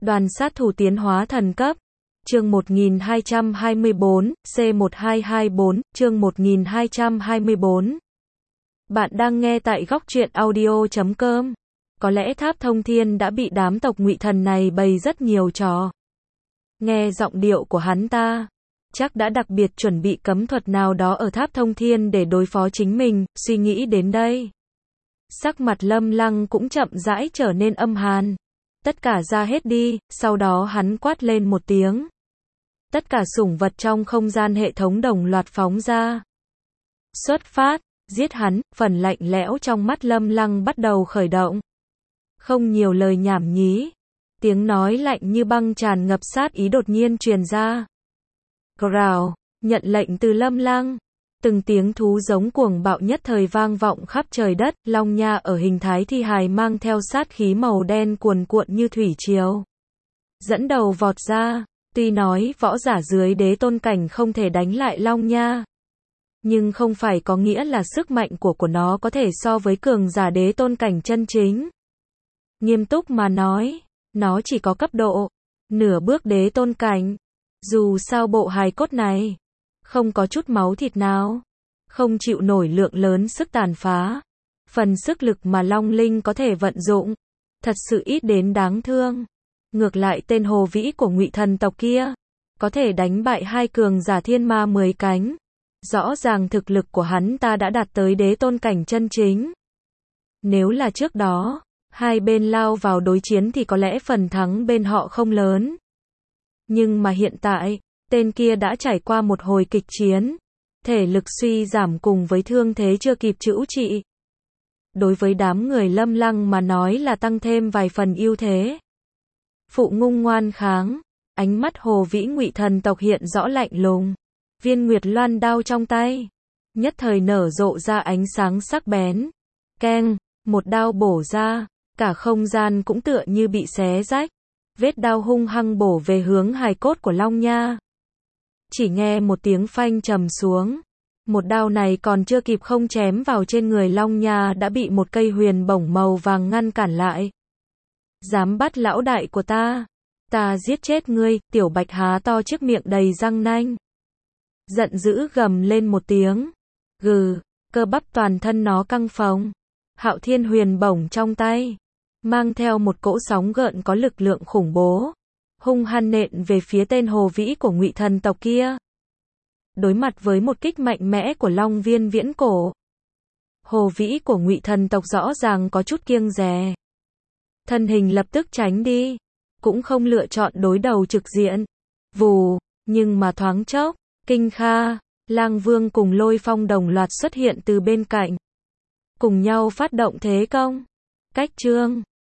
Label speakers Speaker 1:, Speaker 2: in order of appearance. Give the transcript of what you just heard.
Speaker 1: Đoàn sát thủ tiến hóa thần cấp. Chương 1224, C1224, chương 1224. Bạn đang nghe tại góc truyện audio.com. Có lẽ Tháp Thông Thiên đã bị đám tộc Ngụy Thần này bày rất nhiều trò. Nghe giọng điệu của hắn ta, chắc đã đặc biệt chuẩn bị cấm thuật nào đó ở Tháp Thông Thiên để đối phó chính mình. Suy nghĩ đến đây, sắc mặt Lâm Lăng cũng chậm rãi trở nên âm hàn. Tất cả ra hết đi. Sau đó hắn quát lên một tiếng. Tất cả sủng vật trong không gian hệ thống đồng loạt phóng ra. Xuất phát, giết hắn. Phần lạnh lẽo trong mắt Lâm Lăng bắt đầu khởi động. Không nhiều lời nhảm nhí, tiếng nói lạnh như băng tràn ngập sát ý đột nhiên truyền ra. Growl, nhận lệnh từ Lâm Lăng. Từng tiếng thú giống cuồng bạo nhất thời vang vọng khắp trời đất. Long Nha ở hình thái thi hài mang theo sát khí màu đen cuồn cuộn như thủy triều, dẫn đầu vọt ra. Tuy nói võ giả dưới đế tôn cảnh không thể đánh lại Long Nha, nhưng không phải có nghĩa là sức mạnh của nó có thể so với cường giả đế tôn cảnh chân chính. Nghiêm túc mà nói, nó chỉ có cấp độ nửa bước đế tôn cảnh. Dù sao bộ hài cốt này không có chút máu thịt nào, không chịu nổi lượng lớn sức tàn phá. Phần sức lực mà Long Linh có thể vận dụng thật sự ít đến đáng thương. Ngược lại tên Hồ Vĩ của Ngụy Thần tộc kia có thể đánh bại hai cường giả thiên ma 10 cánh. Rõ ràng thực lực của hắn ta đã đạt tới đế tôn cảnh chân chính. Nếu là trước đó, hai bên lao vào đối chiến thì có lẽ phần thắng bên họ không lớn. Nhưng mà hiện tại, tên kia đã trải qua một hồi kịch chiến, thể lực suy giảm cùng với thương thế chưa kịp chữa trị. Đối với đám người Lâm Lăng mà nói là tăng thêm vài phần ưu thế. Phụ Ngung ngoan kháng, ánh mắt Hồ Vĩ Ngụy Thần tộc hiện rõ lạnh lùng. Viên Nguyệt Loan đao trong tay nhất thời nở rộ ra ánh sáng sắc bén. Keng, một đao bổ ra, cả không gian cũng tựa như bị xé rách. Vết đao hung hăng bổ về hướng hài cốt của Long Nha. Chỉ nghe một tiếng phanh trầm xuống. Một đao này còn chưa kịp không chém vào trên người Long Nha đã bị một cây huyền bổng màu vàng ngăn cản lại. Dám bắt lão đại của ta, ta giết chết ngươi. Tiểu Bạch há to chiếc miệng đầy răng nanh, giận dữ gầm lên một tiếng. Gừ, cơ bắp toàn thân nó căng phồng. Hạo Thiên huyền bổng trong tay mang theo một cỗ sóng gợn có lực lượng khủng bố, hung hăng nện về phía tên Hồ Vĩ của Ngụy Thần tộc kia. Đối mặt với một kích mạnh mẽ của Long Viên Viễn Cổ, Hồ Vĩ của Ngụy Thần tộc rõ ràng có chút kiêng dè. Thân hình lập tức tránh đi, cũng không lựa chọn đối đầu trực diện. Vù, nhưng mà thoáng chốc, Kinh Kha, Lang Vương cùng Lôi Phong đồng loạt xuất hiện từ bên cạnh, cùng nhau phát động thế công. Cách chương